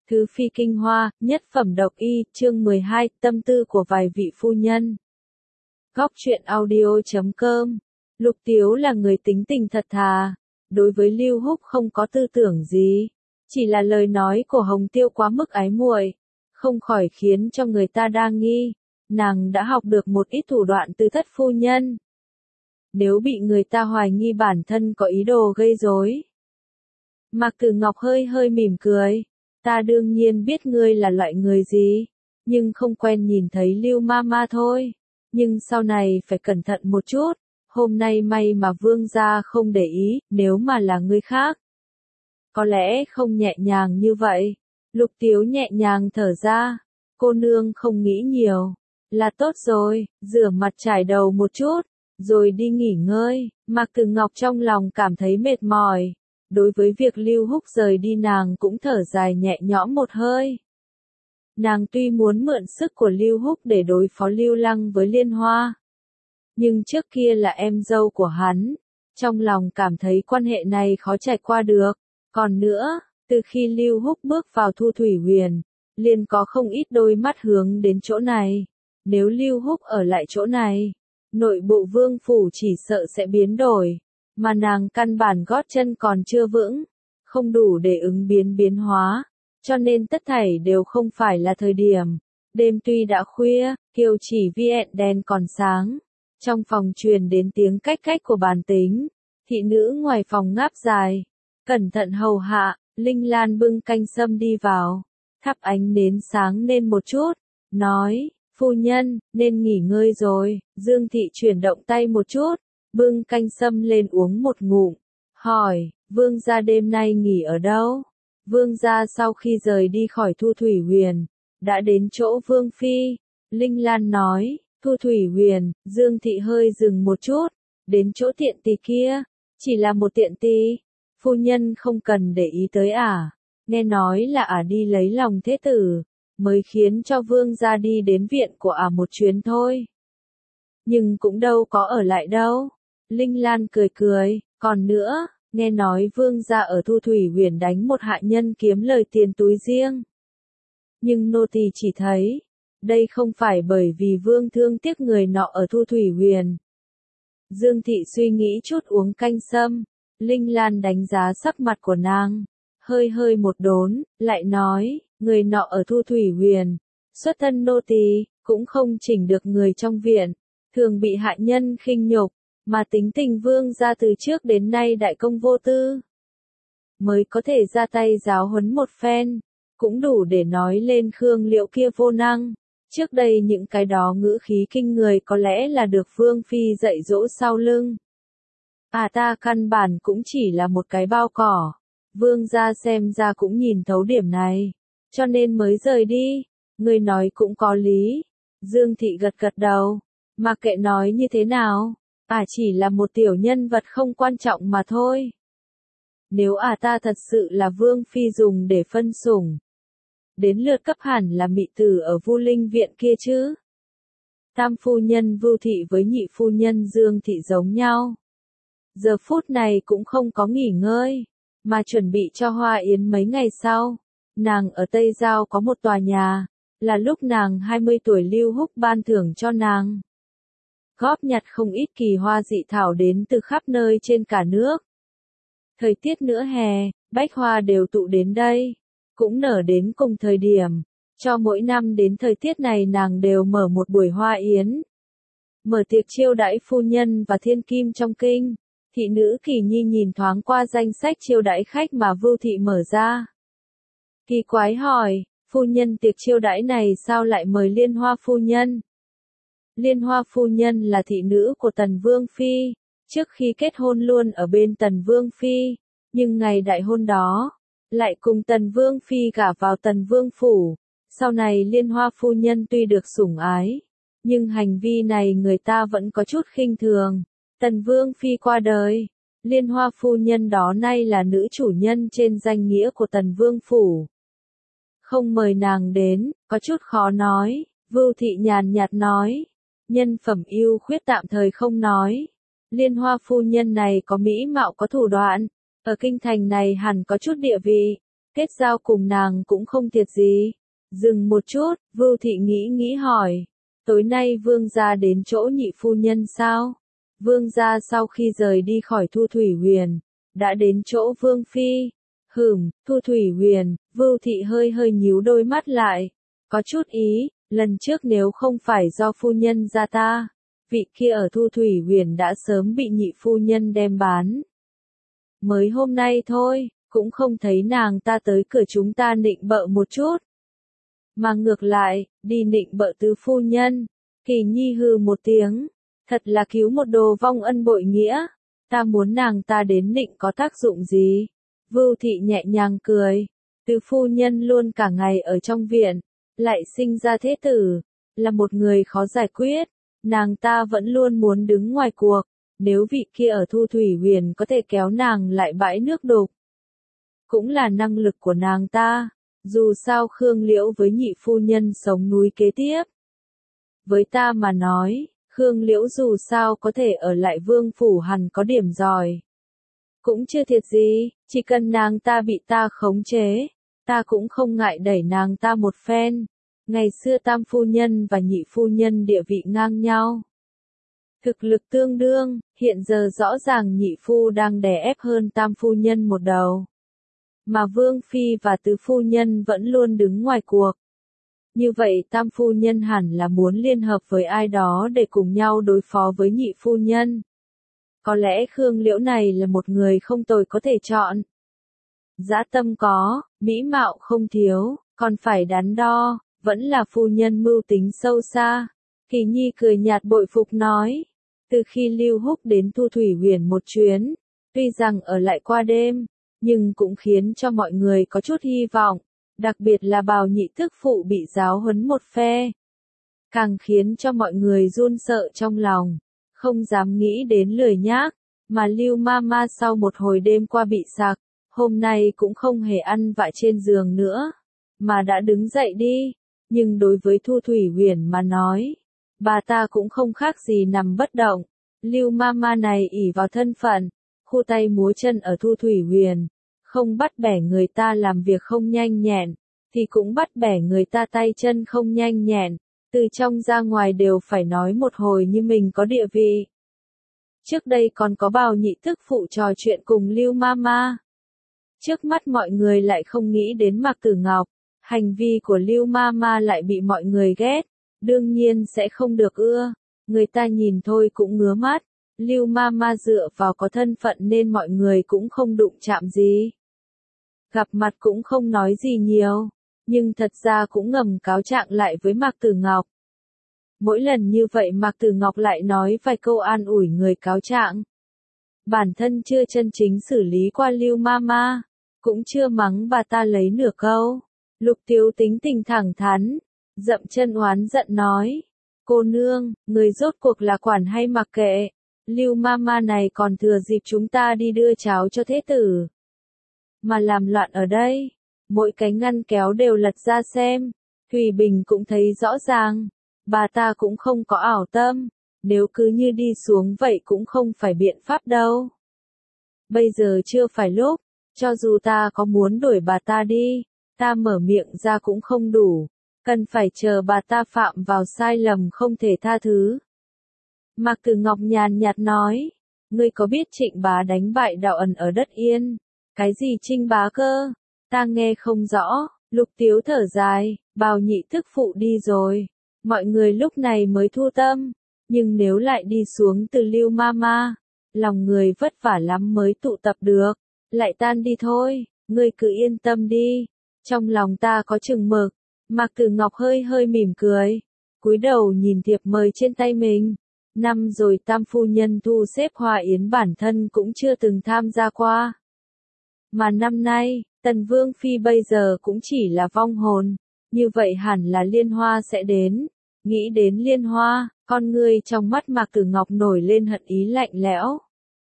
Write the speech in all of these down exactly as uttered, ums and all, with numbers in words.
Thứ phi kinh hoa, nhất phẩm độc y, chương mười hai, tâm tư của vài vị phu nhân. Góc truyện audio chấm com. Lục Tiếu là người tính tình thật thà, đối với Lưu Húc không có tư tưởng gì, chỉ là lời nói của Hồng Tiêu quá mức ái muội, không khỏi khiến cho người ta đa nghi, nàng đã học được một ít thủ đoạn từ thất phu nhân. Nếu bị người ta hoài nghi bản thân có ý đồ gây rối. Mạc Tử Ngọc hơi hơi mỉm cười. Ta đương nhiên biết ngươi là loại người gì, nhưng không quen nhìn thấy Lưu Mama thôi. Nhưng sau này phải cẩn thận một chút, hôm nay may mà vương gia không để ý, nếu mà là người khác. Có lẽ không nhẹ nhàng như vậy. Lục Tiếu nhẹ nhàng thở ra, cô nương không nghĩ nhiều, là tốt rồi, rửa mặt trải đầu một chút, rồi đi nghỉ ngơi. Mạc Tử Ngọc trong lòng cảm thấy mệt mỏi. Đối với việc Lưu Húc rời đi nàng cũng thở dài nhẹ nhõm một hơi. Nàng tuy muốn mượn sức của Lưu Húc để đối phó Lưu Lăng với Liên Hoa, nhưng trước kia là em dâu của hắn, trong lòng cảm thấy quan hệ này khó trải qua được. Còn nữa, từ khi Lưu Húc bước vào Thu Thủy Huyền, liền có không ít đôi mắt hướng đến chỗ này. Nếu Lưu Húc ở lại chỗ này, nội bộ vương phủ chỉ sợ sẽ biến đổi. Mà nàng căn bản gót chân còn chưa vững, không đủ để ứng biến biến hóa, cho nên tất thảy đều không phải là thời điểm. Đêm tuy đã khuya, Kiều Chỉ viện đèn còn sáng, trong phòng truyền đến tiếng cách cách của bàn tính, thị nữ ngoài phòng ngáp dài, cẩn thận hầu hạ. Linh Lan bưng canh sâm đi vào, thắp ánh nến sáng lên một chút, nói, phu nhân, nên nghỉ ngơi rồi. Dương thị chuyển động tay một chút, bưng canh sâm lên uống một ngụm, hỏi, vương gia đêm nay nghỉ ở đâu? Vương gia sau khi rời đi khỏi Thu Thủy Huyền, đã đến chỗ vương phi. Linh Lan nói, Thu Thủy Huyền. Dương thị hơi dừng một chút, đến chỗ tiện tỳ kia, chỉ là một tiện tỳ, phu nhân không cần để ý tới à, nghe nói là ả à đi lấy lòng thế tử, mới khiến cho vương gia đi đến viện của ả à một chuyến thôi. Nhưng cũng đâu có ở lại đâu. Linh Lan cười cười, còn nữa, nghe nói vương gia ở Thu Thủy Huyền đánh một hạ nhân kiếm lời tiền túi riêng. Nhưng nô tỳ chỉ thấy, đây không phải bởi vì vương thương tiếc người nọ ở Thu Thủy Huyền. Dương thị suy nghĩ chút uống canh sâm, Linh Lan đánh giá sắc mặt của nàng, hơi hơi một đốn, lại nói, người nọ ở Thu Thủy Huyền, xuất thân nô tỳ, cũng không chỉnh được người trong viện, thường bị hạ nhân khinh nhục. Mà tính tình vương gia từ trước đến nay đại công vô tư, mới có thể ra tay giáo huấn một phen, cũng đủ để nói lên Khương Liễu kia vô năng. Trước đây những cái đó ngữ khí kinh người có lẽ là được vương phi dạy dỗ sau lưng. À ta căn bản cũng chỉ là một cái bao cỏ, vương gia xem ra cũng nhìn thấu điểm này, cho nên mới rời đi. Người nói cũng có lý. Dương thị gật gật đầu, mà kệ nói như thế nào. À chỉ là một tiểu nhân vật không quan trọng mà thôi. Nếu à ta thật sự là vương phi dùng để phân sủng, đến lượt cấp hẳn là mị tử ở Vu Linh viện kia chứ. Tam phu nhân Vu thị với nhị phu nhân Dương thị giống nhau. Giờ phút này cũng không có nghỉ ngơi, mà chuẩn bị cho hoa yến mấy ngày sau. Nàng ở Tây Giao có một tòa nhà, là lúc nàng hai mươi tuổi Lưu Húc ban thưởng cho nàng. Góp nhặt không ít kỳ hoa dị thảo đến từ khắp nơi trên cả nước. Thời tiết nửa hè, bách hoa đều tụ đến đây, cũng nở đến cùng thời điểm, cho mỗi năm đến thời tiết này nàng đều mở một buổi hoa yến. Mở tiệc chiêu đãi phu nhân và thiên kim trong kinh. Thị nữ Kỳ Nhi nhìn thoáng qua danh sách chiêu đãi khách mà Vưu thị mở ra. Kỳ quái hỏi, phu nhân tiệc chiêu đãi này sao lại mời Liên Hoa phu nhân? Liên Hoa phu nhân là thị nữ của Tần Vương Phi, trước khi kết hôn luôn ở bên Tần Vương Phi, nhưng ngày đại hôn đó, lại cùng Tần Vương Phi gả vào Tần Vương Phủ. Sau này Liên Hoa phu nhân tuy được sủng ái, nhưng hành vi này người ta vẫn có chút khinh thường. Tần Vương Phi qua đời, Liên Hoa phu nhân đó nay là nữ chủ nhân trên danh nghĩa của Tần Vương Phủ. Không mời nàng đến, có chút khó nói. Vưu thị nhàn nhạt nói, nhân phẩm ưu khuyết tạm thời không nói. Liên Hoa phu nhân này có mỹ mạo có thủ đoạn, ở kinh thành này hẳn có chút địa vị. kết giao cùng nàng cũng không thiệt gì. Dừng một chút, Vưu Thị nghĩ nghĩ hỏi, tối nay Vương gia đến chỗ nhị phu nhân sao? Vương gia sau khi rời đi khỏi Thu Thủy Huyền, đã đến chỗ Vương Phi. Hửm, Thu Thủy Huyền, Vưu Thị hơi hơi nhíu đôi mắt lại, có chút ý, lần trước nếu không phải do phu nhân ra ta, vị kia ở Thu Thủy Huyền đã sớm bị nhị phu nhân đem bán. Mới hôm nay thôi, cũng không thấy nàng ta tới cửa chúng ta nịnh bợ một chút. Mà ngược lại, đi nịnh bợ tứ phu nhân, Kỳ Nhi hừ một tiếng, thật là cứu một đồ vong ân bội nghĩa, ta muốn nàng ta đến nịnh có tác dụng gì? Vưu Thị nhẹ nhàng cười, tứ phu nhân luôn cả ngày ở trong viện, lại sinh ra thế tử, là một người khó giải quyết, nàng ta vẫn luôn muốn đứng ngoài cuộc, nếu vị kia ở Thu Thủy Huyền có thể kéo nàng lại bãi nước đục. Cũng là năng lực của nàng ta, dù sao Khương Liễu với nhị phu nhân sống núi kế tiếp. Với ta mà nói, Khương Liễu dù sao có thể ở lại vương phủ hẳn có điểm giỏi. Cũng chưa thiệt gì, chỉ cần nàng ta bị ta khống chế, ta cũng không ngại đẩy nàng ta một phen. Ngày xưa tam phu nhân và nhị phu nhân địa vị ngang nhau. Thực lực tương đương, hiện giờ rõ ràng nhị phu đang đè ép hơn tam phu nhân một đầu. Mà Vương Phi và tứ phu nhân vẫn luôn đứng ngoài cuộc. Như vậy tam phu nhân hẳn là muốn liên hợp với ai đó để cùng nhau đối phó với nhị phu nhân. Có lẽ Khương Liễu này là một người không tồi có thể chọn. Dã tâm có, mỹ mạo không thiếu, còn phải đắn đo, vẫn là phu nhân mưu tính sâu xa. Kỳ Nhi cười nhạt bội phục nói, từ khi Lưu Húc đến Thu Thủy Huyền một chuyến, tuy rằng ở lại qua đêm, nhưng cũng khiến cho mọi người có chút hy vọng, đặc biệt là Bào nhị tức phụ bị giáo huấn một phe. Càng khiến cho mọi người run sợ trong lòng, không dám nghĩ đến lười nhác, mà Lưu Mama sau một hồi đêm qua bị sặc, hôm nay cũng không hề ăn vạ trên giường nữa, mà đã đứng dậy đi, nhưng đối với Thu Thủy Huyền mà nói, bà ta cũng không khác gì nằm bất động. Lưu Mama này ỷ vào thân phận, khu tay múa chân ở Thu Thủy Huyền, không bắt bẻ người ta làm việc không nhanh nhẹn, thì cũng bắt bẻ người ta tay chân không nhanh nhẹn, từ trong ra ngoài đều phải nói một hồi như mình có địa vị. Trước đây còn có Bào nhị tức phụ trò chuyện cùng Lưu Mama. Trước mắt mọi người lại không nghĩ đến Mạc Tử Ngọc, hành vi của Lưu Mama lại bị mọi người ghét, đương nhiên sẽ không được ưa, người ta nhìn thôi cũng ngứa mắt. Lưu Mama dựa vào có thân phận nên mọi người cũng không đụng chạm gì. Gặp mặt cũng không nói gì nhiều, nhưng thật ra cũng ngầm cáo trạng lại với Mạc Tử Ngọc. Mỗi lần như vậy Mạc Tử Ngọc lại nói vài câu an ủi người cáo trạng. Bản thân chưa chân chính xử lý qua Lưu Mama, cũng chưa mắng bà ta lấy nửa câu. Lục Tiếu tính tình thẳng thắn, dậm chân oán giận nói, cô nương, người rốt cuộc là quản hay mặc kệ, Lưu Mama này còn thừa dịp chúng ta đi đưa cháo cho thế tử. Mà làm loạn ở đây, mỗi cái ngăn kéo đều lật ra xem, Thùy Bình cũng thấy rõ ràng, bà ta cũng không có ảo tâm, nếu cứ như đi xuống vậy cũng không phải biện pháp đâu. Bây giờ chưa phải lúc, cho dù ta có muốn đuổi bà ta đi, ta mở miệng ra cũng không đủ, cần phải chờ bà ta phạm vào sai lầm không thể tha thứ. Mạc Tử Ngọc nhàn nhạt nói, ngươi có biết Trịnh bá đánh bại Đạo Ẩn ở đất Yên? Cái gì Trinh bá cơ? Ta nghe không rõ. Lục Tiếu thở dài, Bào nhị tức phụ đi rồi, mọi người lúc này mới thu tâm, nhưng nếu lại đi xuống từ Lưu Mama, lòng người vất vả lắm mới tụ tập được, lại tan đi thôi, ngươi cứ yên tâm đi, trong lòng ta có chừng mực. Mạc Tử Ngọc hơi hơi mỉm cười, cúi đầu nhìn thiệp mời trên tay mình. Năm rồi tam phu nhân thu xếp hòa yến bản thân cũng chưa từng tham gia qua. Mà năm nay, Tần Vương Phi bây giờ cũng chỉ là vong hồn, như vậy hẳn là liên hoa sẽ đến. Nghĩ đến liên hoa, con ngươi trong mắt Mạc Tử Ngọc nổi lên hận ý lạnh lẽo.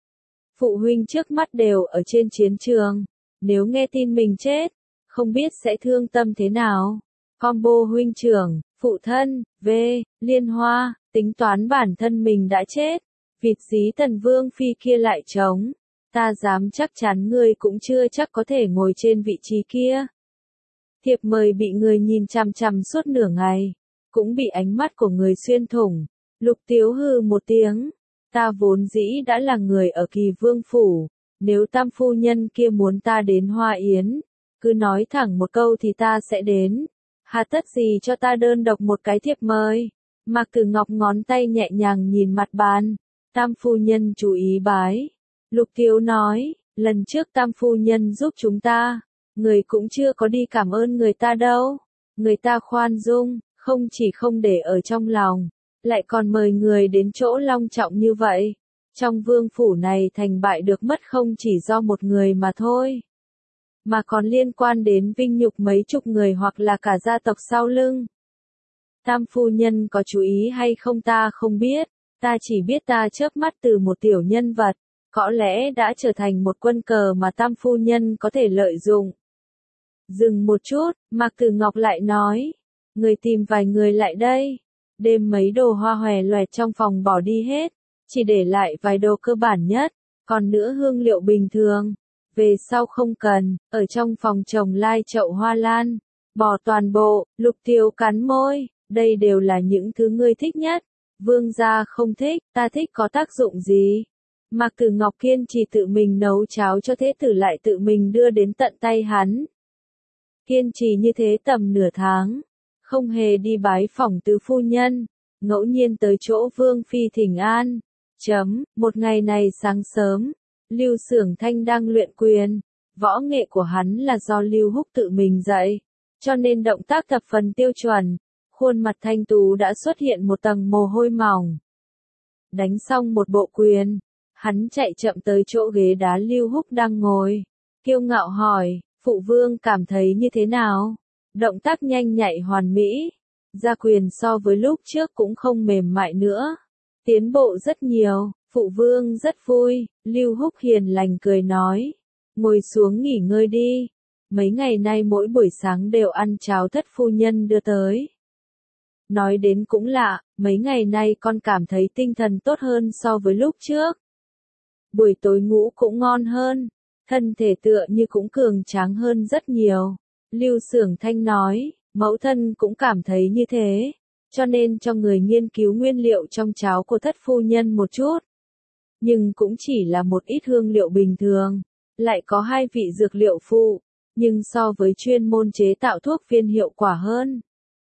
Phụ huynh trước mắt đều ở trên chiến trường, nếu nghe tin mình chết, không biết sẽ thương tâm thế nào. Combo huynh trưởng, phụ thân, v, liên hoa, tính toán bản thân mình đã chết, vịt dí Tần Vương Phi kia lại trống, ta dám chắc chắn ngươi cũng chưa chắc có thể ngồi trên vị trí kia. Thiệp mời bị người nhìn chằm chằm suốt nửa ngày, cũng bị ánh mắt của người xuyên thủng. Lục Tiếu hừ một tiếng, ta vốn dĩ đã là người ở Kỳ Vương phủ, nếu tam phu nhân kia muốn ta đến Hoa Yến, cứ nói thẳng một câu thì ta sẽ đến, hà tất gì cho ta đơn độc một cái thiệp mời. Mạc Tử Ngọc ngón tay nhẹ nhàng nhìn mặt bàn, tam phu nhân chú ý bái. Lục Tiếu nói, lần trước tam phu nhân giúp chúng ta, người cũng chưa có đi cảm ơn người ta đâu, người ta khoan dung, không chỉ không để ở trong lòng, lại còn mời người đến chỗ long trọng như vậy. Trong vương phủ này thành bại được mất không chỉ do một người mà thôi, mà còn liên quan đến vinh nhục mấy chục người hoặc là cả gia tộc sau lưng. Tam phu nhân có chú ý hay không ta không biết, ta chỉ biết ta chớp mắt từ một tiểu nhân vật, có lẽ đã trở thành một quân cờ mà tam phu nhân có thể lợi dụng. Dừng một chút, Mạc Tử Ngọc lại nói, người tìm vài người lại đây, đem mấy đồ hoa hòe loẹt trong phòng bỏ đi hết, chỉ để lại vài đồ cơ bản nhất, còn nữa hương liệu bình thường, về sau không cần, ở trong phòng trồng lai chậu hoa lan, bỏ toàn bộ. Lục Tiếu cắn môi, đây đều là những thứ ngươi thích nhất, vương gia không thích, ta thích có tác dụng gì? Mạc Tử Ngọc kiên trì tự mình nấu cháo cho thế tử lại tự mình đưa đến tận tay hắn. Kiên trì như thế tầm nửa tháng, không hề đi bái phỏng tứ phu nhân, ngẫu nhiên tới chỗ Vương Phi thỉnh an. Chấm, một ngày này sáng sớm, Lưu Xưởng Thanh đang luyện quyền, võ nghệ của hắn là do Lưu Húc tự mình dạy, cho nên động tác thập phần tiêu chuẩn, khuôn mặt thanh tú đã xuất hiện một tầng mồ hôi mỏng. Đánh xong một bộ quyền, hắn chạy chậm tới chỗ ghế đá Lưu Húc đang ngồi, kiêu ngạo hỏi, phụ vương cảm thấy như thế nào? Động tác nhanh nhạy hoàn mỹ, ra quyền so với lúc trước cũng không mềm mại nữa, tiến bộ rất nhiều, phụ vương rất vui. Lưu Húc hiền lành cười nói, ngồi xuống nghỉ ngơi đi, mấy ngày nay mỗi buổi sáng đều ăn cháo thất phu nhân đưa tới. Nói đến cũng lạ, mấy ngày nay con cảm thấy tinh thần tốt hơn so với lúc trước. Buổi tối ngủ cũng ngon hơn, thân thể tựa như cũng cường tráng hơn rất nhiều. Lưu Xưởng Thanh nói, mẫu thân cũng cảm thấy như thế, cho nên cho người nghiên cứu nguyên liệu trong cháo của thất phu nhân một chút. Nhưng cũng chỉ là một ít hương liệu bình thường, lại có hai vị dược liệu phụ, nhưng so với chuyên môn chế tạo thuốc viên hiệu quả hơn.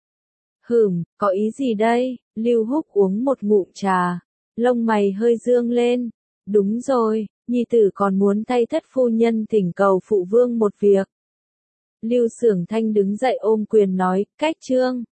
Hửm, có ý gì đây? Lưu Húc uống một ngụm trà, lông mày hơi dương lên. Đúng rồi, nhi tử còn muốn thay thất phu nhân thỉnh cầu phụ vương một việc. Lưu Xưởng Thanh đứng dậy ôm quyền nói, cách trương.